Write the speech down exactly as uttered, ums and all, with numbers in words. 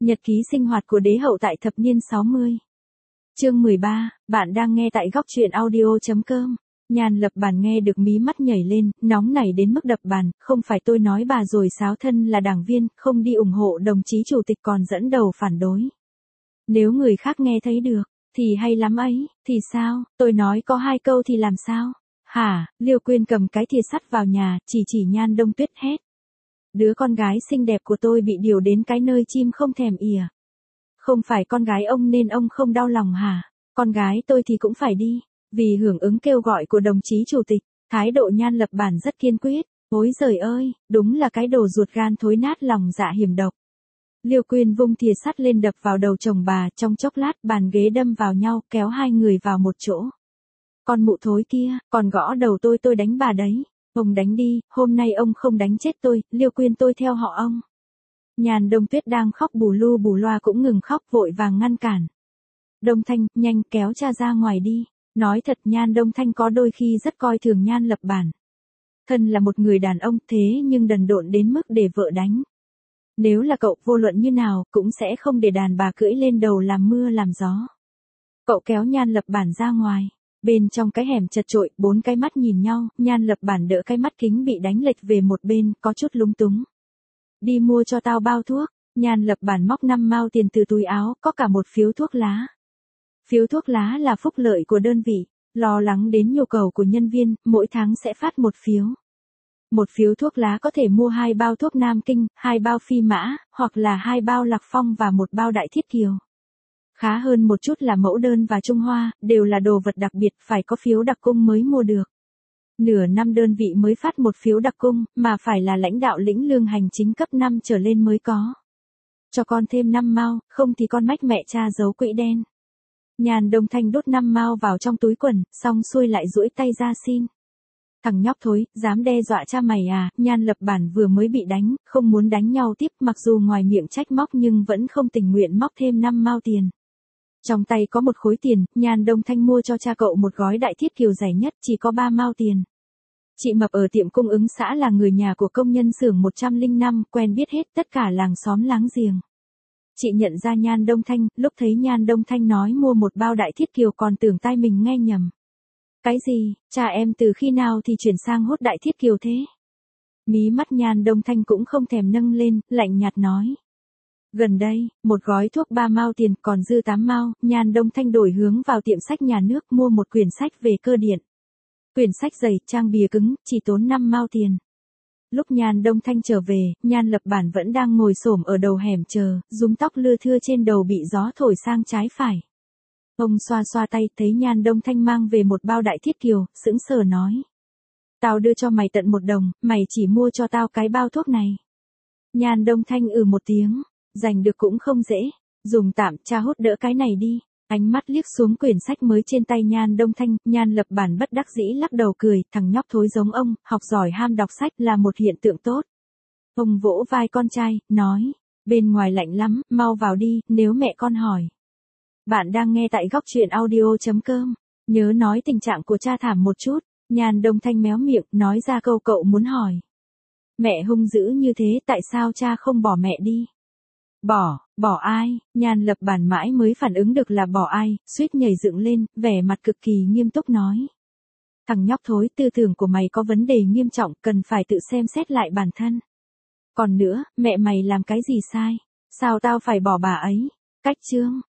Nhật ký sinh hoạt của đế hậu tại thập niên sáu mươi. Chương mười ba, bạn đang nghe tại góc truyện audio.com. Nhan Lập Bản nghe được mí mắt nhảy lên, nóng nảy đến mức đập bàn, không phải tôi nói bà rồi sáo thân là đảng viên, không đi ủng hộ đồng chí chủ tịch còn dẫn đầu phản đối. Nếu người khác nghe thấy được, thì hay lắm ấy, thì sao, tôi nói có hai câu thì làm sao? Hả, Liêu Quyên cầm cái thìa sắt vào nhà, chỉ chỉ Nhan Đông Tuyết hét. Đứa con gái xinh đẹp của tôi bị điều đến cái nơi chim không thèm ỉa. Không phải con gái ông nên ông không đau lòng hả? Con gái tôi thì cũng phải đi. Vì hưởng ứng kêu gọi của đồng chí chủ tịch, thái độ Nhan Lập Bản rất kiên quyết. Ôi giời ơi, đúng là cái đồ ruột gan thối nát lòng dạ hiểm độc. Liêu Quyên vung thìa sắt lên đập vào đầu chồng bà, trong chốc lát bàn ghế đâm vào nhau, kéo hai người vào một chỗ. Con mụ thối kia, còn gõ đầu tôi tôi đánh bà đấy. Ông đánh đi, hôm nay ông không đánh chết tôi, Liêu Quyên tôi theo họ ông. Nhan Đông Tuyết đang khóc bù lu bù loa cũng ngừng khóc, vội vàng ngăn cản. Đông Thanh, nhanh kéo cha ra ngoài đi. Nói thật Nhan Đông Thanh có đôi khi rất coi thường Nhan Lập Bản. Thân là một người đàn ông thế nhưng đần độn đến mức để vợ đánh. Nếu là cậu vô luận như nào cũng sẽ không để đàn bà cưỡi lên đầu làm mưa làm gió. Cậu kéo Nhan Lập Bản ra ngoài. Bên trong cái hẻm chật chội, bốn cái mắt nhìn nhau, Nhan Lập Bản đỡ cái mắt kính bị đánh lệch về một bên, có chút lúng túng. Đi mua cho tao bao thuốc. Nhan Lập Bản móc năm mao tiền từ túi áo, có cả một phiếu thuốc lá. Phiếu thuốc lá là phúc lợi của đơn vị, lo lắng đến nhu cầu của nhân viên, mỗi tháng sẽ phát một phiếu. Một phiếu thuốc lá có thể mua hai bao thuốc Nam Kinh, hai bao Phi Mã, hoặc là hai bao Lạc Phong và một bao Đại Thiết Kiều. Khá hơn một chút là Mẫu Đơn và Trung Hoa, đều là đồ vật đặc biệt, phải có phiếu đặc cung mới mua được. Nửa năm đơn vị mới phát một phiếu đặc cung, mà phải là lãnh đạo lĩnh lương hành chính cấp năm trở lên mới có. Cho con thêm năm mao, không thì con mách mẹ cha giấu quỹ đen. Nhan Đông Thanh đốt năm mao vào trong túi quần, xong xuôi lại duỗi tay ra xin. Thằng nhóc thối, dám đe dọa cha mày à? Nhan Lập Bản vừa mới bị đánh, không muốn đánh nhau tiếp, mặc dù ngoài miệng trách móc nhưng vẫn không tình nguyện móc thêm năm mao tiền. Trong tay có một khối tiền, Nhan Đông Thanh mua cho cha cậu một gói Đại Thiết Kiều rẻ nhất, chỉ có ba mao tiền. Chị Mập ở tiệm cung ứng xã là người nhà của công nhân xưởng một trăm lẻ năm, quen biết hết tất cả làng xóm láng giềng. Chị nhận ra Nhan Đông Thanh, lúc thấy Nhan Đông Thanh nói mua một bao Đại Thiết Kiều còn tưởng tai mình nghe nhầm. Cái gì, cha em từ khi nào thì chuyển sang hút Đại Thiết Kiều thế? Mí mắt Nhan Đông Thanh cũng không thèm nâng lên, lạnh nhạt nói. Gần đây, một gói thuốc ba mao tiền còn dư tám mao, Nhan Đông Thanh đổi hướng vào tiệm sách nhà nước mua một quyển sách về cơ điện. Quyển sách dày, trang bìa cứng, chỉ tốn năm mao tiền. Lúc Nhan Đông Thanh trở về, Nhan Lập Bản vẫn đang ngồi xổm ở đầu hẻm chờ, rúm tóc lưa thưa trên đầu bị gió thổi sang trái phải. Ông xoa xoa tay, thấy Nhan Đông Thanh mang về một bao Đại Thiết Kiều, sững sờ nói. Tao đưa cho mày tận một đồng, mày chỉ mua cho tao cái bao thuốc này. Nhan Đông Thanh ừ một tiếng, giành được cũng không dễ, dùng tạm, cha hút đỡ cái này đi. Ánh mắt liếc xuống quyển sách mới trên tay Nhan Đông Thanh, Nhan Lập Bản bất đắc dĩ lắc đầu cười, thằng nhóc thối giống ông, học giỏi ham đọc sách là một hiện tượng tốt. Ông vỗ vai con trai, nói, bên ngoài lạnh lắm, mau vào đi, nếu mẹ con hỏi. Bạn đang nghe tại góc truyện audio.com, nhớ nói tình trạng của cha thảm một chút. Nhan Đông Thanh méo miệng, nói ra câu cậu muốn hỏi. Mẹ hung dữ như thế, tại sao cha không bỏ mẹ đi? Bỏ, bỏ ai? Nhan Lập Bản mãi mới phản ứng được là bỏ ai, suýt nhảy dựng lên, vẻ mặt cực kỳ nghiêm túc nói. Thằng nhóc thối, tư tưởng của mày có vấn đề nghiêm trọng, cần phải tự xem xét lại bản thân. Còn nữa, mẹ mày làm cái gì sai? Sao tao phải bỏ bà ấy? Cách chương.